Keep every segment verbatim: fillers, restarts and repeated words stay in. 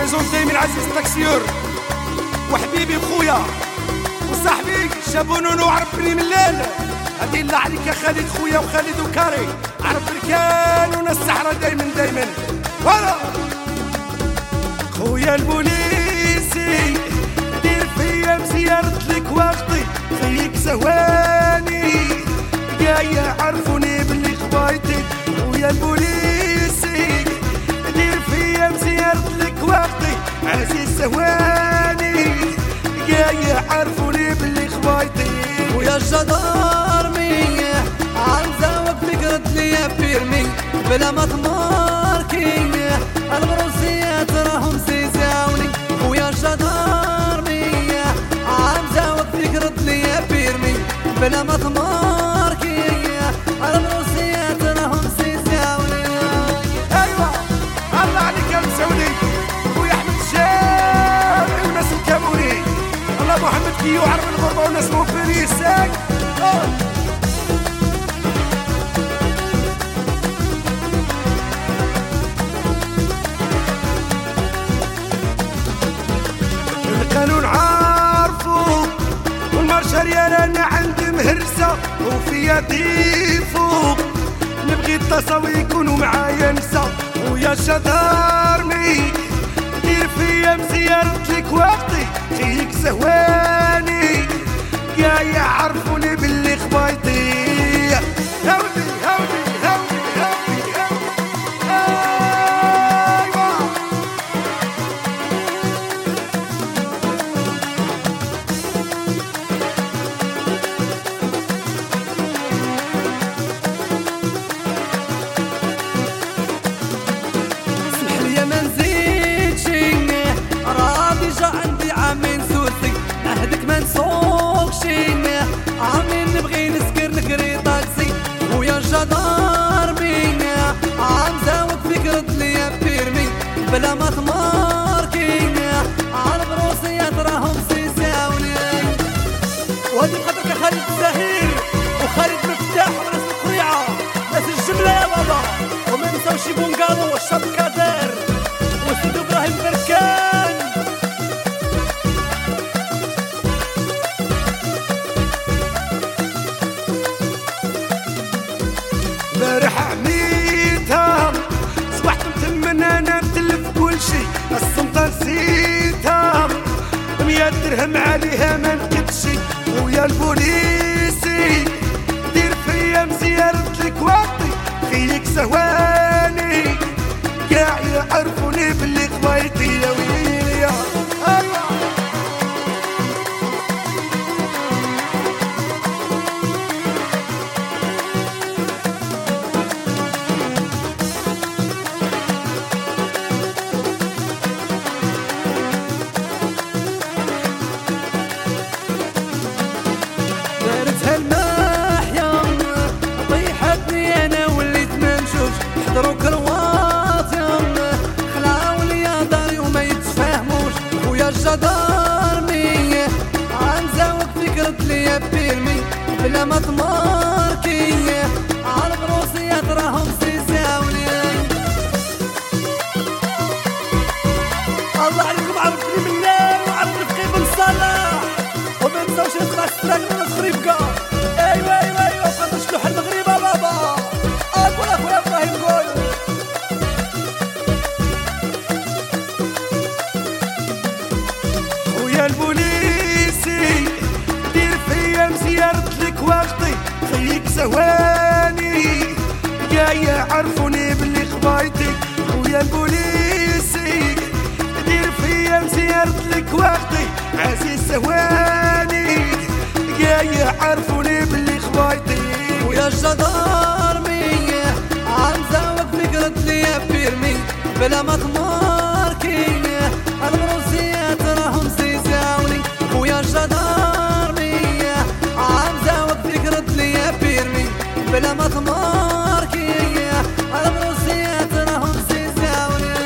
بريزونتي من عزيز التاكسيور وحبيبي خويا وصاحبي شابونونو عرفني من الليل. هادي الله عليك يا خالد خويا وخالد وكاري، عرف بركان وناس الصحراء دايما دايما. فوالا خويا البوليسي دير فيا مزيارة لك وقتي فيك زهواني كاع يعرفوني باللي خبايتي. خويا البوليسي دير فيا مزيارة لك وقتي عزيز زهواني كاع يعرفوني باللي خبايتي. ويا الجدارمي عالزاوك فيك رد ليا بيرمي بلا ما تماركي الغروسيات راهم سيزاوني. ويا الجدارمي عالزاوك فيك رد ليا بيرمي بلا ما تماركي الغروسيات راهم سيزاوني. ايوا الله عليك يا مسعودي خويا احمد الشافعي والناس الكاموني. الله محمد كيو عرب الغربه والناس موفرين ساك. القانون عارفو والمارشال يا انا عندي مهرسه وفيا ضيفو نبغي التصاوي يكونوا معايا نسا. ويا الجدارمي دير فيا مزيارة لك وقتي فيك زهواني كاع يعرفوني باللي خبايتي. هاودي هاودي هاودي هاودي ايوا اسمح لي ما نزيدشي راضي جا عندي عامين سوسي عهدك ما نسوقشي عامين نبغي نسكر نكري طاكسي. ويا الجدارمي عام زاوك فيك رد ليا بيرمي بلا ما تماركي عارف روسيات راهم سيساوني. وهادي بقدرك يا خالد الزهير وخالد مفتاح وناس القريعة ناس الجملة يا بابا. وما نساوش بونغالو والشاب كادر وسيدو ابراهيم بركان. بارح عميتها صبحت متمن انا نتلف كل شي السلطة نسيتها مية درهم عليها ما نقدشي. ويا البوليسي دير فيا مزيارة لك وقتي خيك زهواني كاع يعرفوني باللي خبايتي. يا ويلي يا ايوا دارتها الماحية طيحتني انا وليت ما نشوفش حضروا كرواطيا خلعوا ليا داري وما يتفاهموش. ويا الجدارمي عن زاوك فيك رد ليا بيرمي بلا ما تماركي عارف روسيات راهم سيساوني. الله عليكم عرفني من الليل وعرف رفقي بن صلاح وما نساوش نسمع ستراك من الخريبكا. ايوا ايوا ايوا بقات شلوح المغرب بابا. اقول اخويا ابراهيم قول خويا البوليسي دير فيا مزيارة لك وقتي فيك زهواني كاع يعرفوني باللي خبايتي. خويا البوليسي دير فيا مزيارة لك وقتي عزيز زهواني كاع يعرفوني باللي خبايتي. ويا الجدارمي عم زاوك فيك رد ليا بيرمي بلا ما تماركي الغروسيات راهم سيزاوني. ويا الجدارمي عم زاوك فيك رد ليا بيرمي بلا ما تماركي الغروسيات راهم سيزاوني.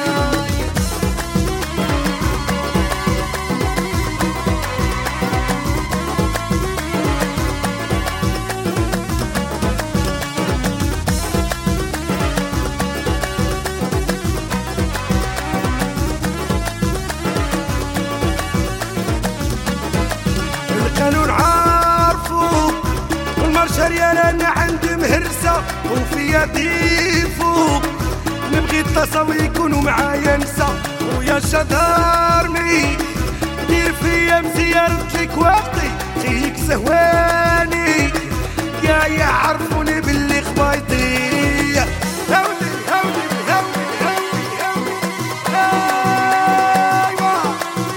وفيا ضيفو نبغي التصاوي يكونوا معايا نسا ويا جدارمي دير فيا مزيان لك وقتي خيك زهواني يا يعرفوني باللي خبايطي هاولي هاولي هاولي هاولي هاولي ايوا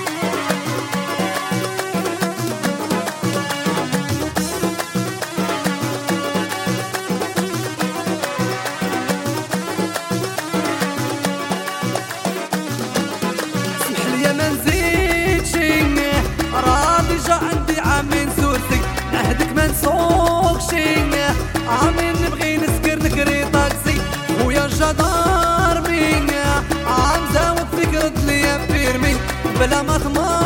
اسمح لي ما نزيدش راضي جا عندي عامين سوسي نهدك ما نسوقش عامين نبغي نسكر نكري طاكسي خويا جدارمي عام زاود فيك رد ليا بيرمي بلا ما تمر